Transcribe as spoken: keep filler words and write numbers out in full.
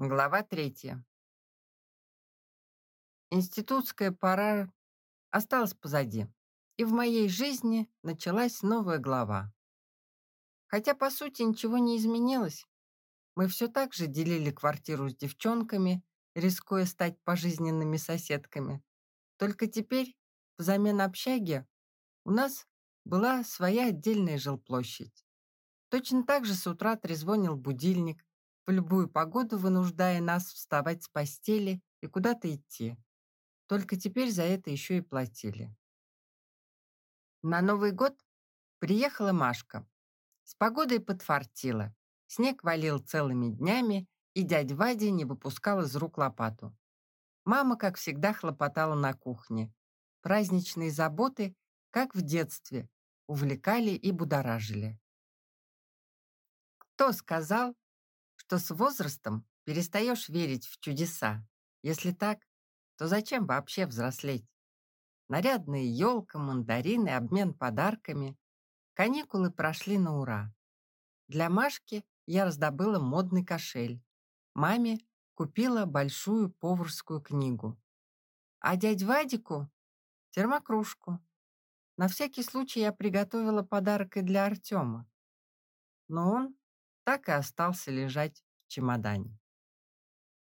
Глава третья. Институтская пора осталась позади, и в моей жизни началась новая глава. Хотя, по сути, ничего не изменилось. Мы все так же делили квартиру с девчонками, рискуя стать пожизненными соседками. Только теперь, взамен общаги, у нас была своя отдельная жилплощадь. Точно так же с утра трезвонил будильник, в любую погоду вынуждая нас вставать с постели и куда-то идти. Только теперь за это еще и платили. На Новый год приехала Машка. С погодой подфартило. Снег валил целыми днями, и дядь Вадя не выпускал из рук лопату. Мама, как всегда, хлопотала на кухне. Праздничные заботы, как в детстве, увлекали и будоражили. Кто сказал, что с возрастом перестаешь верить в чудеса? Если так, то зачем вообще взрослеть? Нарядная елка, мандарины, обмен подарками. Каникулы прошли на ура. Для Машки я раздобыла модный кошель. Маме купила большую поварскую книгу. А дядь Вадику — термокружку. На всякий случай я приготовила подарок и для Артема. Но он так и остался лежать в чемодане.